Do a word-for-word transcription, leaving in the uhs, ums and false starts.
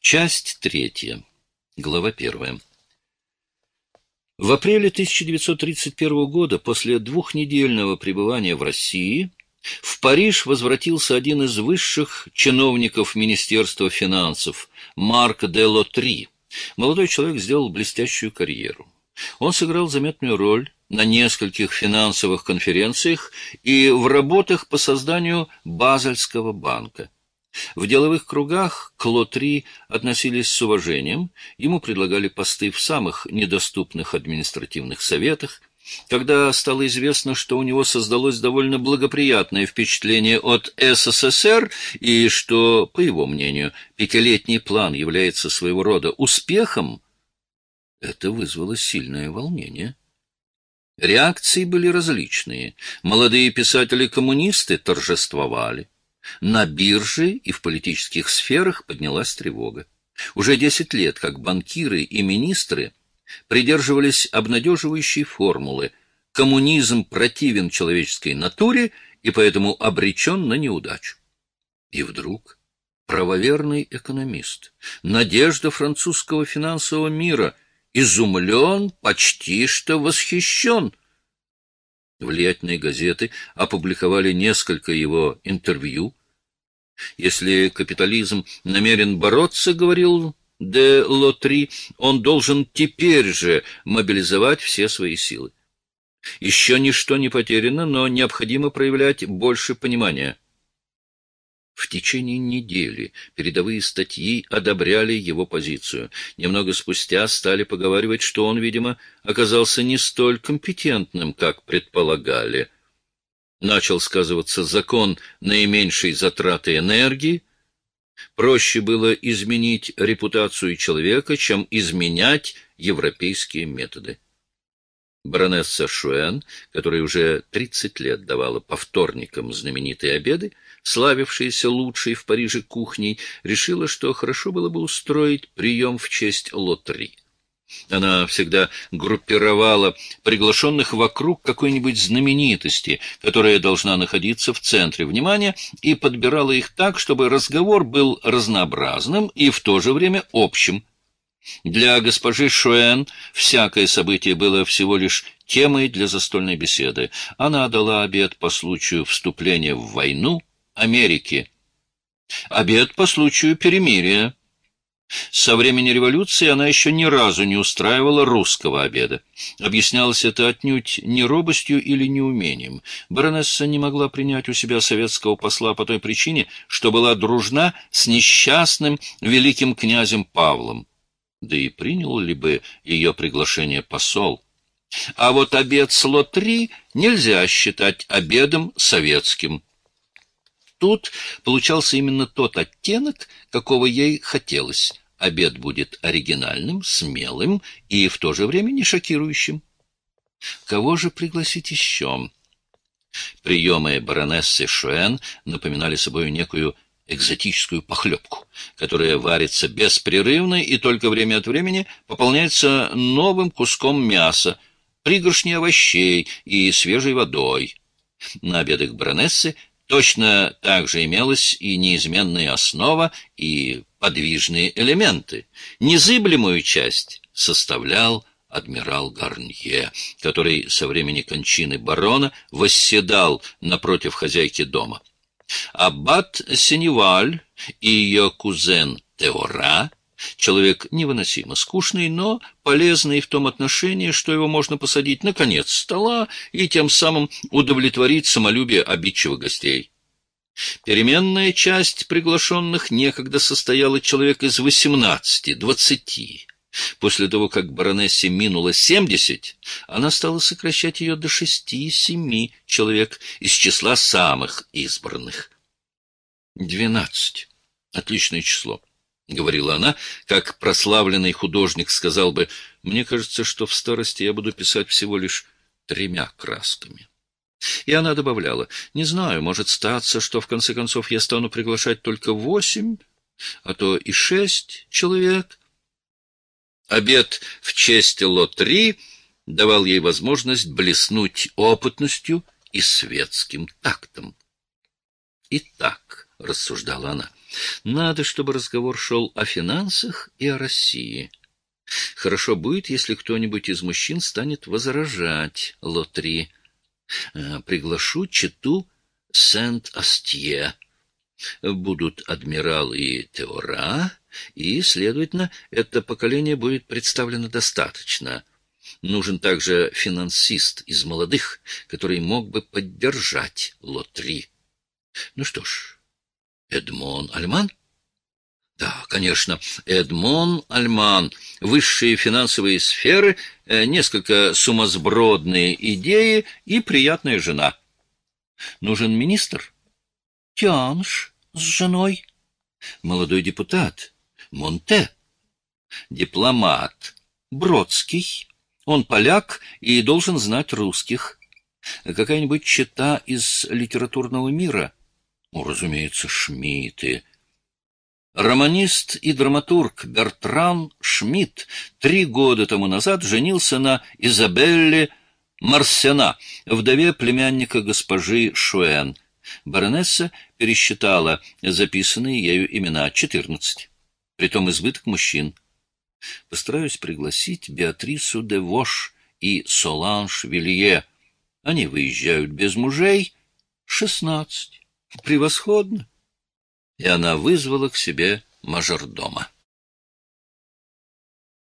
Часть третья. Глава первая. В апреле тысяча девятьсот тридцать первого года, после двухнедельного пребывания в России, в Париж возвратился один из высших чиновников Министерства финансов, Марк де Лотри. Молодой человек сделал блестящую карьеру. Он сыграл заметную роль на нескольких финансовых конференциях и в работах по созданию Базельского банка. В деловых кругах к Лотри относились с уважением, ему предлагали посты в самых недоступных административных советах. Когда стало известно, что у него создалось довольно благоприятное впечатление от СССР и что, по его мнению, пятилетний план является своего рода успехом, это вызвало сильное волнение. Реакции были различные. Молодые писатели-коммунисты торжествовали. На бирже и в политических сферах поднялась тревога. Уже десять лет, как банкиры и министры придерживались обнадеживающей формулы: коммунизм противен человеческой натуре и поэтому обречен на неудачу. И вдруг правоверный экономист, надежда французского финансового мира, изумлен, почти что восхищен. Влиятельные газеты опубликовали несколько его интервью. Если капитализм намерен бороться, говорил де Лотри, он должен теперь же мобилизовать все свои силы. Еще ничто не потеряно, но необходимо проявлять больше понимания. В течение недели передовые статьи одобряли его позицию. Немного спустя стали поговаривать, что он, видимо, оказался не столь компетентным, как предполагали. Начал сказываться закон наименьшей затраты энергии. Проще было изменить репутацию человека, чем изменять европейские методы. Баронесса Шуэн, которая уже тридцать лет давала по вторникам знаменитые обеды, славившаяся лучшей в Париже кухней, решила, что хорошо было бы устроить прием в честь Лотри. Она всегда группировала приглашенных вокруг какой-нибудь знаменитости, которая должна находиться в центре внимания, и подбирала их так, чтобы разговор был разнообразным и в то же время общим. Для госпожи Шуэн всякое событие было всего лишь темой для застольной беседы. Она дала обед по случаю вступления в войну Америки, обед по случаю перемирия. Со времени революции она еще ни разу не устраивала русского обеда. Объяснялось это отнюдь не робостью или неумением. Баронесса не могла принять у себя советского посла по той причине, что была дружна с несчастным великим князем Павлом. Да и принял ли бы ее приглашение посол? А вот обед с Лотри нельзя считать обедом советским. Тут получался именно тот оттенок, какого ей хотелось. Обед будет оригинальным, смелым и в то же время не шокирующим. Кого же пригласить еще? Приемы баронессы Шуэн напоминали собой некую экзотическую похлебку, которая варится беспрерывно и только время от времени пополняется новым куском мяса, пригоршней овощей и свежей водой. На обедах баронессы точно так же имелась и неизменная основа, и подвижные элементы. Незыблемую часть составлял адмирал Гарнье, который со времени кончины барона восседал напротив хозяйки дома. Аббат Сеневаль и ее кузен Теора, человек невыносимо скучный, но полезный в том отношении, что его можно посадить на конец стола и тем самым удовлетворить самолюбие обидчивых гостей. Переменная часть приглашенных некогда состояла человек из восемнадцати-двадцати. После того, как баронессе минуло семьдесят, она стала сокращать ее до шести-семи человек из числа самых избранных. Двенадцать. Отличное число. — говорила она, как прославленный художник сказал бы: «Мне кажется, что в старости я буду писать всего лишь тремя красками». И она добавляла: «Не знаю, может статься, что в конце концов я стану приглашать только восемь, а то и шесть человек». Обед в честь Лотри давал ей возможность блеснуть опытностью и светским тактом. Итак, — рассуждала она. «Надо, чтобы разговор шел о финансах и о России. Хорошо будет, если кто-нибудь из мужчин станет возражать Лотри. Приглашу чету Сент-Астье. Будут адмирал и Теора, и, следовательно, это поколение будет представлено достаточно. Нужен также финансист из молодых, который мог бы поддержать Лотри. Ну что ж, Эдмон Альман? Да, конечно, Эдмон Альман. Высшие финансовые сферы, несколько сумасбродные идеи и приятная жена. Нужен министр? Тянш с женой. Молодой депутат? Монте. Дипломат? Бродский. Он поляк и должен знать русских. Какая-нибудь чета из литературного мира? Ну, разумеется, Шмидты. Романист и драматург Бертран Шмидт три года тому назад женился на Изабелле Марсена, вдове племянника госпожи Шуэн. Баронесса пересчитала записанные ею имена — четырнадцать. Притом избыток мужчин. Постараюсь пригласить Беатрису де Вош и Соланж Вилье. Они выезжают без мужей. шестнадцать. Превосходно. И она вызвала к себе мажордома.